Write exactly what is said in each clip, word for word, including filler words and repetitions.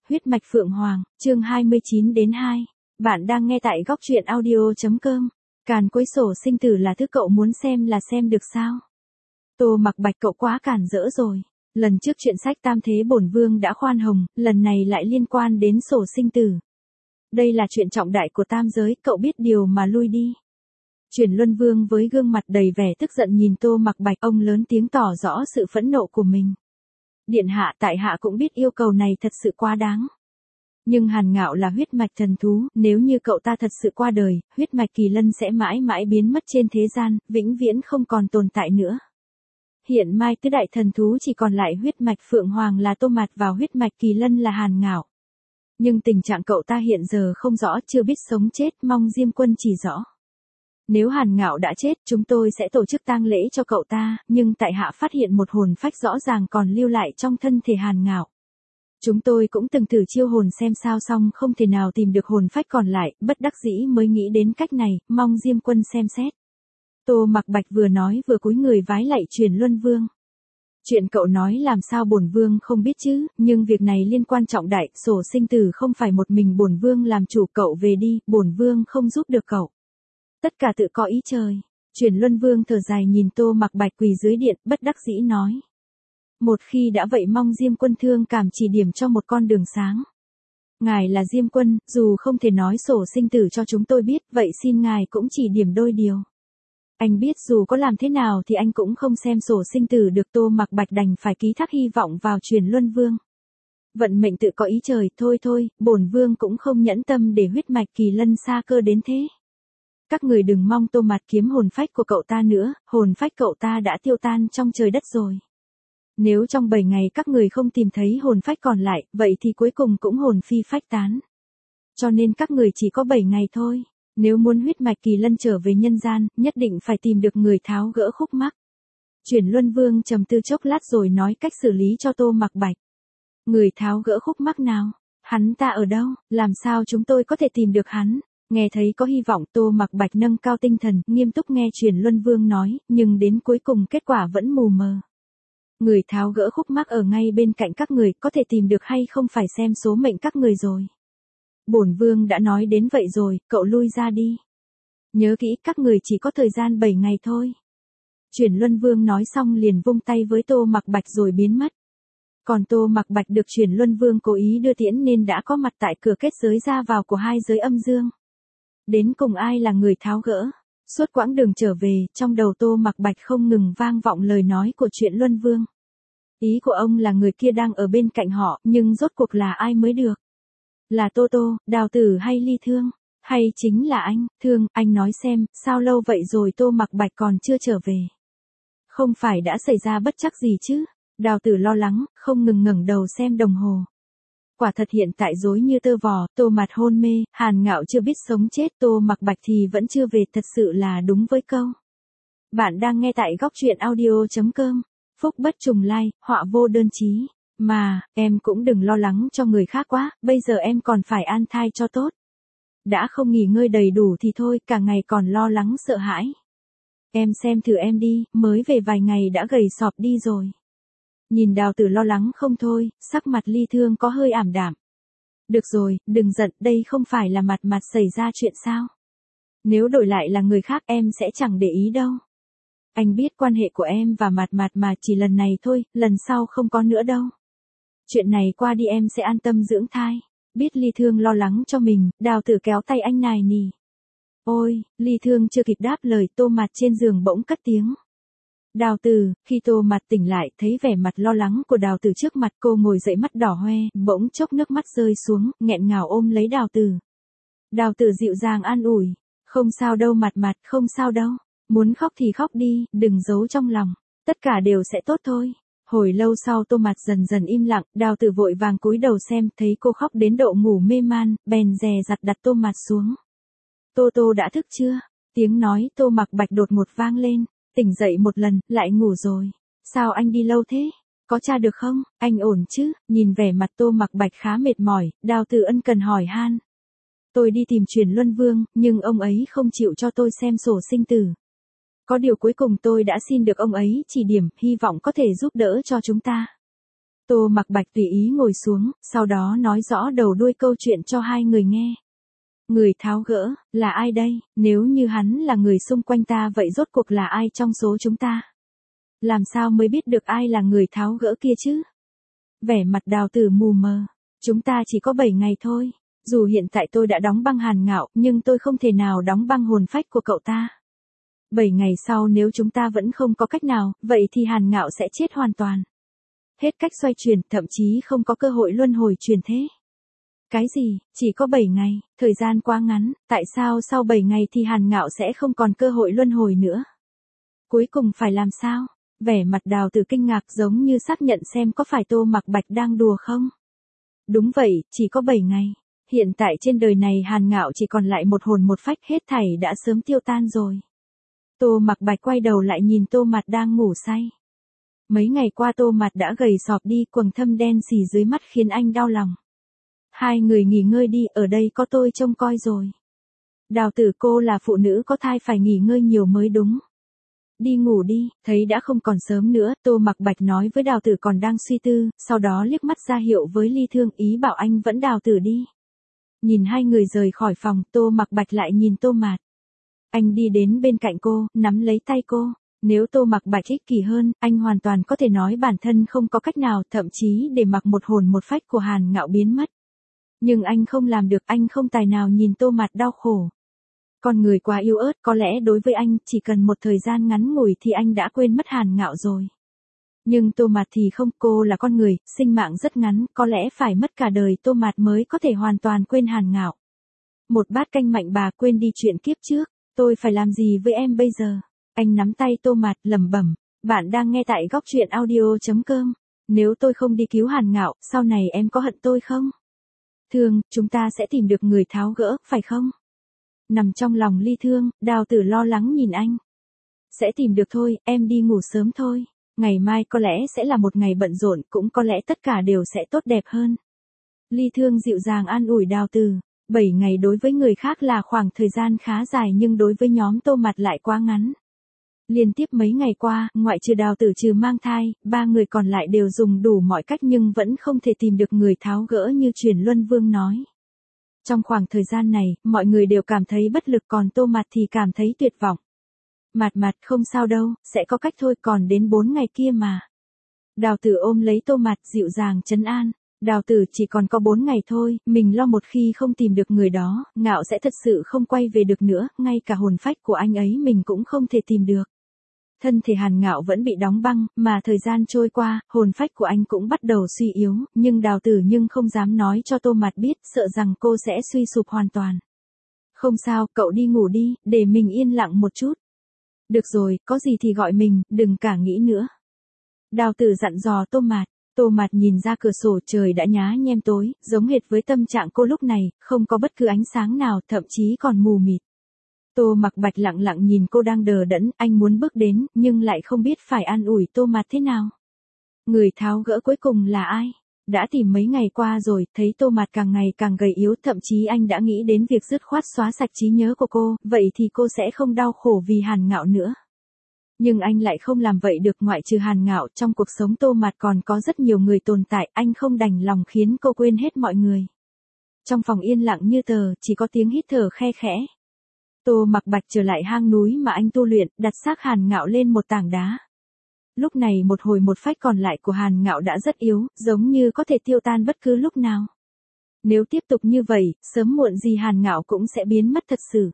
huyết mạch Phượng Hoàng, chương hai mươi chín đến hai. Bạn đang nghe tại góc truyện audio.com. Càn quấy sổ sinh tử là thứ cậu muốn xem là xem được sao? Tô Mặc Bạch cậu quá cản rỡ rồi. Lần trước chuyện sách Tam Thế Bổn Vương đã khoan hồng, lần này lại liên quan đến sổ sinh tử. Đây là chuyện trọng đại của tam giới, cậu biết điều mà lui đi. Chuyển Luân Vương với gương mặt đầy vẻ tức giận nhìn Tô Mặc Bạch, ông lớn tiếng tỏ rõ sự phẫn nộ của mình. Điện hạ, tại hạ cũng biết yêu cầu này thật sự quá đáng. Nhưng Hàn Ngạo là huyết mạch thần thú, nếu như cậu ta thật sự qua đời, huyết mạch Kỳ Lân sẽ mãi mãi biến mất trên thế gian, vĩnh viễn không còn tồn tại nữa. Hiện mai tứ đại thần thú chỉ còn lại huyết mạch Phượng Hoàng là Tô Mạt và huyết mạch Kỳ Lân là Hàn Ngạo. Nhưng tình trạng cậu ta hiện giờ không rõ, chưa biết sống chết, mong Diêm Quân chỉ rõ. Nếu Hàn Ngạo đã chết, chúng tôi sẽ tổ chức tang lễ cho cậu ta, nhưng tại hạ phát hiện một hồn phách rõ ràng còn lưu lại trong thân thể Hàn Ngạo. Chúng tôi cũng từng thử chiêu hồn xem sao xong không thể nào tìm được hồn phách còn lại, bất đắc dĩ mới nghĩ đến cách này, mong Diêm Quân xem xét. Tô Mặc Bạch vừa nói vừa cúi người vái lạy Chuyển Luân Vương. Chuyện cậu nói làm sao bổn vương không biết chứ, nhưng việc này liên quan trọng đại, sổ sinh tử không phải một mình bổn vương làm chủ, cậu về đi, bổn vương không giúp được cậu. Tất cả tự có ý trời. Chuyển Luân Vương thở dài nhìn Tô Mặc Bạch quỳ dưới điện, bất đắc dĩ nói. Một khi đã vậy mong Diêm Quân thương cảm chỉ điểm cho một con đường sáng. Ngài là Diêm Quân, dù không thể nói sổ sinh tử cho chúng tôi biết, vậy xin ngài cũng chỉ điểm đôi điều. Anh biết dù có làm thế nào thì anh cũng không xem sổ sinh tử được. Tô Mặc Bạch đành phải ký thác hy vọng vào Chuyển Luân Vương. Vận mệnh tự có ý trời, thôi thôi, bổn vương cũng không nhẫn tâm để huyết mạch Kỳ Lân xa cơ đến thế. Các người đừng mong Tô Mạt kiếm hồn phách của cậu ta nữa, hồn phách cậu ta đã tiêu tan trong trời đất rồi. Nếu trong bảy ngày các người không tìm thấy hồn phách còn lại, vậy thì cuối cùng cũng hồn phi phách tán. Cho nên các người chỉ có bảy ngày thôi. Nếu muốn huyết mạch Kỳ Lân trở về nhân gian, nhất định phải tìm được người tháo gỡ khúc mắc. Chuyển Luân Vương trầm tư chốc lát rồi nói cách xử lý cho Tô Mặc Bạch. Người tháo gỡ khúc mắc nào? Hắn ta ở đâu? Làm sao chúng tôi có thể tìm được hắn? Nghe thấy có hy vọng, Tô Mặc Bạch nâng cao tinh thần, nghiêm túc nghe Chuyển Luân Vương nói, nhưng đến cuối cùng kết quả vẫn mù mờ. Người tháo gỡ khúc mắc ở ngay bên cạnh các người, có thể tìm được hay không phải xem số mệnh các người rồi. Bổn vương đã nói đến vậy rồi, cậu lui ra đi. Nhớ kỹ, các người chỉ có thời gian bảy ngày thôi. Chuyển Luân Vương nói xong liền vung tay với Tô Mặc Bạch rồi biến mất. Còn Tô Mặc Bạch được Chuyển Luân Vương cố ý đưa tiễn nên đã có mặt tại cửa kết giới ra vào của hai giới âm dương. Đến cùng ai là người tháo gỡ? Suốt quãng đường trở về, trong đầu Tô Mặc Bạch không ngừng vang vọng lời nói của Chuyển Luân Vương. Ý của ông là người kia đang ở bên cạnh họ, nhưng rốt cuộc là ai mới được? Là Tô Tô, Đào Tử hay Ly Thương? Hay chính là anh? Thương, anh nói xem, sao lâu vậy rồi Tô Mặc Bạch còn chưa trở về? Không phải đã xảy ra bất trắc gì chứ? Đào Tử lo lắng, không ngừng ngẩng đầu xem đồng hồ. Quả thật hiện tại rối như tơ vò, Tô Mạt hôn mê, Hàn Ngạo chưa biết sống chết, Tô Mặc Bạch thì vẫn chưa về, thật sự là đúng với câu. Bạn đang nghe tại góc truyện audio.com. Phúc bất trùng lai, họa vô đơn chí. Mà, em cũng đừng lo lắng cho người khác quá, bây giờ em còn phải an thai cho tốt. Đã không nghỉ ngơi đầy đủ thì thôi, cả ngày còn lo lắng sợ hãi. Em xem thử em đi, mới về vài ngày đã gầy sọp đi rồi. Nhìn Đào Tử lo lắng không thôi, sắc mặt Ly Thương có hơi ảm đạm. Được rồi, đừng giận, đây không phải là mặt mặt xảy ra chuyện sao. Nếu đổi lại là người khác em sẽ chẳng để ý đâu. Anh biết quan hệ của em và mặt mặt mà chỉ lần này thôi, lần sau không có nữa đâu. Chuyện này qua đi em sẽ an tâm dưỡng thai. Biết Ly Thương lo lắng cho mình, Đào Tử kéo tay anh nài nỉ. Ôi, Ly Thương chưa kịp đáp lời, Tô Mạt trên giường bỗng cất tiếng. Đào Tử, khi Tô Mạt tỉnh lại, thấy vẻ mặt lo lắng của Đào Tử trước mặt, cô ngồi dậy mắt đỏ hoe, bỗng chốc nước mắt rơi xuống, nghẹn ngào ôm lấy Đào Tử. Đào Tử dịu dàng an ủi, không sao đâu Mạt Mạt, không sao đâu, muốn khóc thì khóc đi, đừng giấu trong lòng, tất cả đều sẽ tốt thôi. Hồi lâu sau Tô Mạt dần dần im lặng, Đào Tử vội vàng cúi đầu xem, thấy cô khóc đến độ ngủ mê man, bèn dè dặt đặt Tô Mạt xuống. Tô Tô đã thức chưa? Tiếng nói Tô Mặc Bạch đột ngột vang lên. Tỉnh dậy một lần, lại ngủ rồi. Sao anh đi lâu thế? Có tra được không? Anh ổn chứ? Nhìn vẻ mặt Tô Mặc Bạch khá mệt mỏi, Đào Tử ân cần hỏi han. Tôi đi tìm Chuyển Luân Vương, nhưng ông ấy không chịu cho tôi xem sổ sinh tử. Có điều cuối cùng tôi đã xin được ông ấy chỉ điểm, hy vọng có thể giúp đỡ cho chúng ta. Tô Mặc Bạch tùy ý ngồi xuống, sau đó nói rõ đầu đuôi câu chuyện cho hai người nghe. Người tháo gỡ, là ai đây, nếu như hắn là người xung quanh ta vậy rốt cuộc là ai trong số chúng ta? Làm sao mới biết được ai là người tháo gỡ kia chứ? Vẻ mặt Đào Tử mù mờ. Chúng ta chỉ có bảy ngày thôi. Dù hiện tại tôi đã đóng băng Hàn Ngạo, nhưng tôi không thể nào đóng băng hồn phách của cậu ta. Bảy ngày sau nếu chúng ta vẫn không có cách nào, vậy thì Hàn Ngạo sẽ chết hoàn toàn. Hết cách xoay chuyển, thậm chí không có cơ hội luân hồi chuyển thế. Cái gì, chỉ có bảy ngày, thời gian quá ngắn, tại sao sau bảy ngày thì Hàn Ngạo sẽ không còn cơ hội luân hồi nữa? Cuối cùng phải làm sao? Vẻ mặt Đào Tử kinh ngạc giống như xác nhận xem có phải Tô Mặc Bạch đang đùa không? Đúng vậy, chỉ có bảy ngày. Hiện tại trên đời này Hàn Ngạo chỉ còn lại một hồn một phách, hết thảy đã sớm tiêu tan rồi. Tô Mặc Bạch quay đầu lại nhìn Tô Mạt đang ngủ say. Mấy ngày qua Tô Mạt đã gầy sọp đi, quầng thâm đen xì dưới mắt khiến anh đau lòng. Hai người nghỉ ngơi đi, ở đây có tôi trông coi rồi. Đào Tử, cô là phụ nữ có thai phải nghỉ ngơi nhiều mới đúng. Đi ngủ đi, thấy đã không còn sớm nữa, Tô Mặc Bạch nói với Đào Tử còn đang suy tư, sau đó liếc mắt ra hiệu với Ly Thương, ý bảo anh vẫn Đào Tử đi. Nhìn hai người rời khỏi phòng, Tô Mặc Bạch lại nhìn Tô Mạt. Anh đi đến bên cạnh cô, nắm lấy tay cô. Nếu Tô Mặc Bạch ích kỷ hơn, anh hoàn toàn có thể nói bản thân không có cách nào, thậm chí để mặc một hồn một phách của Hàn Ngạo biến mất. Nhưng anh không làm được, anh không tài nào nhìn Tô Mạt đau khổ. Con người quá yếu ớt, có lẽ đối với anh, chỉ cần một thời gian ngắn ngủi thì anh đã quên mất Hàn Ngạo rồi. Nhưng Tô Mạt thì không, cô là con người, sinh mạng rất ngắn, có lẽ phải mất cả đời Tô Mạt mới có thể hoàn toàn quên Hàn Ngạo. Một bát canh mạnh bà, quên đi chuyện kiếp trước, tôi phải làm gì với em bây giờ? Anh nắm tay Tô Mạt, lẩm bẩm, bạn đang nghe tại góc truyện audio chấm com. Nếu tôi không đi cứu Hàn Ngạo, sau này em có hận tôi không? Thương, chúng ta sẽ tìm được người tháo gỡ, phải không? Nằm trong lòng Ly Thương, Đào Tử lo lắng nhìn anh. Sẽ tìm được thôi, em đi ngủ sớm thôi. Ngày mai có lẽ sẽ là một ngày bận rộn, cũng có lẽ tất cả đều sẽ tốt đẹp hơn. Ly Thương dịu dàng an ủi Đào Tử. Bảy ngày đối với người khác là khoảng thời gian khá dài nhưng đối với nhóm Tô Mạt lại quá ngắn. Liên tiếp mấy ngày qua, ngoại trừ Đào Tử trừ mang thai, ba người còn lại đều dùng đủ mọi cách nhưng vẫn không thể tìm được người tháo gỡ như truyền Luân Vương nói. Trong khoảng thời gian này, mọi người đều cảm thấy bất lực, còn Tô Mạt thì cảm thấy tuyệt vọng. Mạt Mạt, không sao đâu, sẽ có cách thôi, còn đến bốn ngày kia mà. Đào Tử ôm lấy Tô Mạt dịu dàng trấn an. Đào Tử, chỉ còn có bốn ngày thôi, mình lo một khi không tìm được người đó, Ngạo sẽ thật sự không quay về được nữa, ngay cả hồn phách của anh ấy mình cũng không thể tìm được. Thân thể Hàn Ngạo vẫn bị đóng băng, mà thời gian trôi qua, hồn phách của anh cũng bắt đầu suy yếu, nhưng Đào Tử nhưng không dám nói cho Tô Mạt biết, sợ rằng cô sẽ suy sụp hoàn toàn. Không sao, cậu đi ngủ đi, để mình yên lặng một chút. Được rồi, có gì thì gọi mình, đừng cả nghĩ nữa. Đào Tử dặn dò Tô Mạt. Tô Mạt nhìn ra cửa sổ, trời đã nhá nhem tối, giống hệt với tâm trạng cô lúc này, không có bất cứ ánh sáng nào, thậm chí còn mù mịt. Tô Mặc Bạch lặng lặng nhìn cô đang đờ đẫn, anh muốn bước đến, nhưng lại không biết phải an ủi Tô Mạt thế nào. Người tháo gỡ cuối cùng là ai? Đã tìm mấy ngày qua rồi, thấy Tô Mạt càng ngày càng gầy yếu, thậm chí anh đã nghĩ đến việc dứt khoát xóa sạch trí nhớ của cô, vậy thì cô sẽ không đau khổ vì Hàn Ngạo nữa. Nhưng anh lại không làm vậy được, ngoại trừ Hàn Ngạo, trong cuộc sống Tô Mạt còn có rất nhiều người tồn tại, anh không đành lòng khiến cô quên hết mọi người. Trong phòng yên lặng như tờ, chỉ có tiếng hít thở khe khẽ. Tô Mặc Bạch trở lại hang núi mà anh tu luyện, đặt xác Hàn Ngạo lên một tảng đá. Lúc này một hồi một phách còn lại của Hàn Ngạo đã rất yếu, giống như có thể tiêu tan bất cứ lúc nào. Nếu tiếp tục như vậy, sớm muộn gì Hàn Ngạo cũng sẽ biến mất thật sự.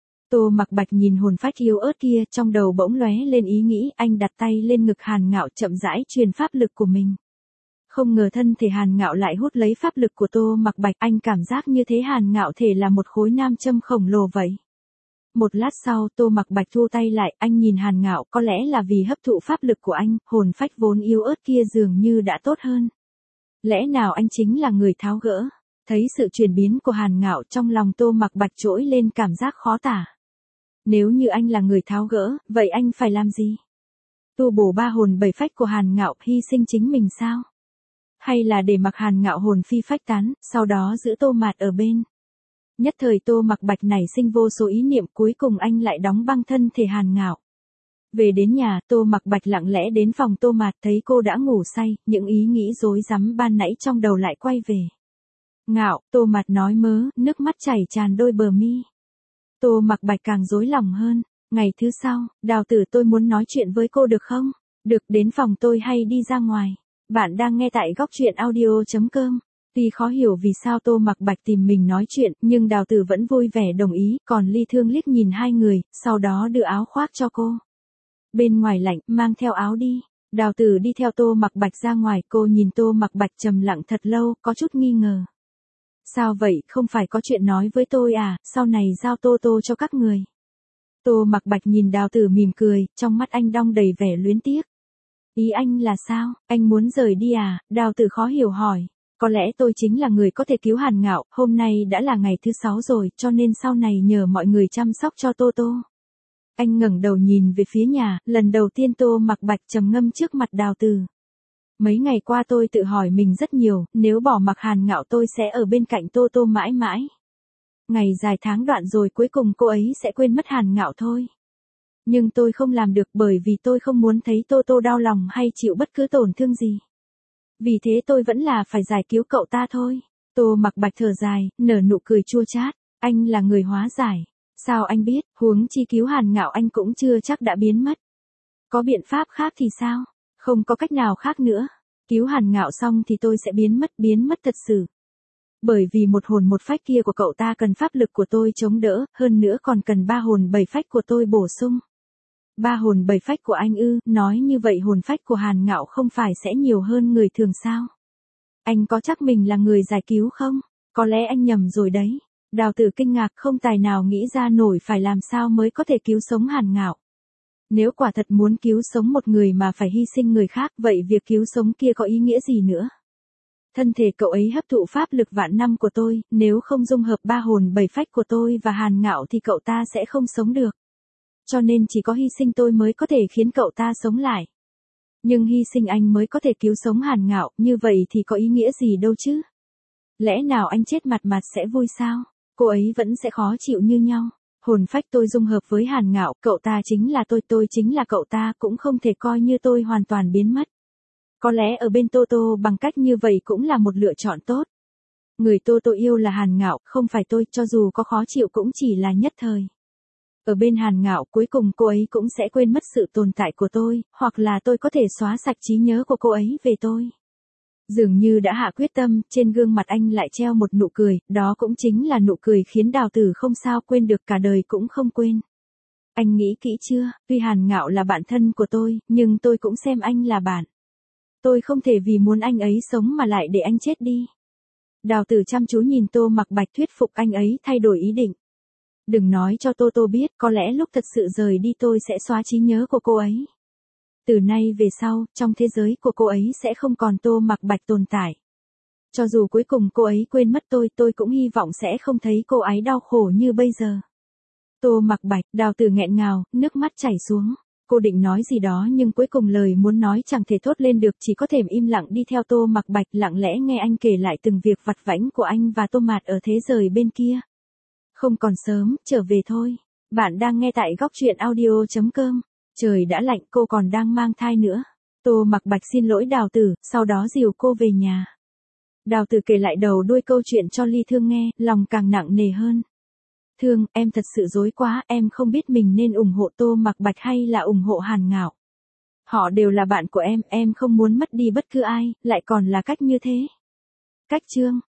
Tô Mặc Bạch nhìn hồn phách yếu ớt kia, trong đầu bỗng lóe lên ý nghĩ, anh đặt tay lên ngực Hàn Ngạo chậm rãi truyền pháp lực của mình. Không ngờ thân thể Hàn Ngạo lại hút lấy pháp lực của Tô Mặc Bạch, anh cảm giác như thế Hàn Ngạo thể là một khối nam châm khổng lồ vậy. Một lát sau, Tô Mặc Bạch thu tay lại, anh nhìn Hàn Ngạo, có lẽ là vì hấp thụ pháp lực của anh, hồn phách vốn yếu ớt kia dường như đã tốt hơn. Lẽ nào anh chính là người tháo gỡ? Thấy sự chuyển biến của Hàn Ngạo, trong lòng Tô Mặc Bạch trỗi lên cảm giác khó tả. Nếu như anh là người tháo gỡ, vậy anh phải làm gì? Tu bổ ba hồn bảy phách của Hàn Ngạo, hy sinh chính mình sao? Hay là để mặc Hàn Ngạo hồn phi phách tán, sau đó giữ Tô Mạt ở bên? Nhất thời Tô Mặc Bạch nảy sinh vô số ý niệm, cuối cùng anh lại đóng băng thân thể Hàn Ngạo. Về đến nhà, Tô Mặc Bạch lặng lẽ đến phòng Tô Mạt, thấy cô đã ngủ say, những ý nghĩ rối rắm ban nãy trong đầu lại quay về. Ngạo, Tô Mạt nói mớ, nước mắt chảy tràn đôi bờ mi. Tô Mặc Bạch càng rối lòng hơn. Ngày thứ sau, Đào Tử, tôi muốn nói chuyện với cô được không? Được, đến phòng tôi hay đi ra ngoài? Bạn đang nghe tại góc truyện audio chấm com. Tuy khó hiểu vì sao Tô Mặc Bạch tìm mình nói chuyện, nhưng Đào Tử vẫn vui vẻ đồng ý, còn Ly Thương liếc nhìn hai người, sau đó đưa áo khoác cho cô. Bên ngoài lạnh, mang theo áo đi. Đào Tử đi theo Tô Mặc Bạch ra ngoài, cô nhìn Tô Mặc Bạch trầm lặng thật lâu, có chút nghi ngờ. Sao vậy, không phải có chuyện nói với tôi à, sau này giao Tô Tô cho các người. Tô Mặc Bạch nhìn Đào Tử mỉm cười, trong mắt anh đong đầy vẻ luyến tiếc. Ý anh là sao, anh muốn rời đi à? Đào Tử khó hiểu hỏi. Có lẽ tôi chính là người có thể cứu Hàn Ngạo, hôm nay đã là ngày thứ sáu rồi, cho nên sau này nhờ mọi người chăm sóc cho Tô Tô. Anh ngẩng đầu nhìn về phía nhà, lần đầu tiên Tô Mặc Bạch trầm ngâm trước mặt Đào Tử. Mấy ngày qua tôi tự hỏi mình rất nhiều, nếu bỏ mặc Hàn Ngạo tôi sẽ ở bên cạnh Tô Tô mãi mãi. Ngày dài tháng đoạn rồi cuối cùng cô ấy sẽ quên mất Hàn Ngạo thôi. Nhưng tôi không làm được bởi vì tôi không muốn thấy Tô Tô đau lòng hay chịu bất cứ tổn thương gì. Vì thế tôi vẫn là phải giải cứu cậu ta thôi. Tô Mặc Bạch thở dài, nở nụ cười chua chát. Anh là người hóa giải. Sao anh biết, huống chi cứu Hàn Ngạo anh cũng chưa chắc đã biến mất. Có biện pháp khác thì sao? Không có cách nào khác nữa. Cứu Hàn Ngạo xong thì tôi sẽ biến mất, biến mất thật sự. Bởi vì một hồn một phách kia của cậu ta cần pháp lực của tôi chống đỡ, hơn nữa còn cần ba hồn bảy phách của tôi bổ sung. Ba hồn bảy phách của anh ư, nói như vậy hồn phách của Hàn Ngạo không phải sẽ nhiều hơn người thường sao? Anh có chắc mình là người giải cứu không? Có lẽ anh nhầm rồi đấy. Đào Tử kinh ngạc không tài nào nghĩ ra nổi phải làm sao mới có thể cứu sống Hàn Ngạo. Nếu quả thật muốn cứu sống một người mà phải hy sinh người khác, vậy việc cứu sống kia có ý nghĩa gì nữa? Thân thể cậu ấy hấp thụ pháp lực vạn năm của tôi, nếu không dung hợp ba hồn bảy phách của tôi và Hàn Ngạo thì cậu ta sẽ không sống được. Cho nên chỉ có hy sinh tôi mới có thể khiến cậu ta sống lại. Nhưng hy sinh anh mới có thể cứu sống Hàn Ngạo, như vậy thì có ý nghĩa gì đâu chứ? Lẽ nào anh chết mặt mặt sẽ vui sao? Cô ấy vẫn sẽ khó chịu như nhau. Hồn phách tôi dung hợp với Hàn Ngạo, cậu ta chính là tôi, tôi chính là cậu ta, cũng không thể coi như tôi hoàn toàn biến mất. Có lẽ ở bên Tô Tô bằng cách như vậy cũng là một lựa chọn tốt. Người Tô Tô yêu là Hàn Ngạo, không phải tôi, cho dù có khó chịu cũng chỉ là nhất thời. Ở bên Hàn Ngạo cuối cùng cô ấy cũng sẽ quên mất sự tồn tại của tôi, hoặc là tôi có thể xóa sạch trí nhớ của cô ấy về tôi. Dường như đã hạ quyết tâm, trên gương mặt anh lại treo một nụ cười, đó cũng chính là nụ cười khiến Đào Tử không sao quên được, cả đời cũng không quên. Anh nghĩ kỹ chưa, tuy Hàn Ngạo là bạn thân của tôi, nhưng tôi cũng xem anh là bạn. Tôi không thể vì muốn anh ấy sống mà lại để anh chết đi. Đào Tử chăm chú nhìn Tô Mặc Bạch thuyết phục anh ấy thay đổi ý định. Đừng nói cho Tô Tô biết, có lẽ lúc thật sự rời đi tôi sẽ xóa trí nhớ của cô ấy. Từ nay về sau, trong thế giới của cô ấy sẽ không còn Tô Mặc Bạch tồn tại. Cho dù cuối cùng cô ấy quên mất tôi, tôi cũng hy vọng sẽ không thấy cô ấy đau khổ như bây giờ. Tô Mặc Bạch, Đào Tử nghẹn ngào, nước mắt chảy xuống. Cô định nói gì đó nhưng cuối cùng lời muốn nói chẳng thể thốt lên được, chỉ có thể im lặng đi theo Tô Mặc Bạch, lặng lẽ nghe anh kể lại từng việc vặt vãnh của anh và Tô Mạt ở thế giới bên kia. Không còn sớm, trở về thôi. Bạn đang nghe tại góc truyện audio chấm com. Trời đã lạnh, cô còn đang mang thai nữa. Tô Mặc Bạch xin lỗi Đào Tử, sau đó dìu cô về nhà. Đào Tử kể lại đầu đuôi câu chuyện cho Ly Thương nghe, lòng càng nặng nề hơn. Thương, em thật sự dối quá, em không biết mình nên ủng hộ Tô Mặc Bạch hay là ủng hộ Hàn Ngạo. Họ đều là bạn của em, em không muốn mất đi bất cứ ai, lại còn là cách như thế. Cách chương.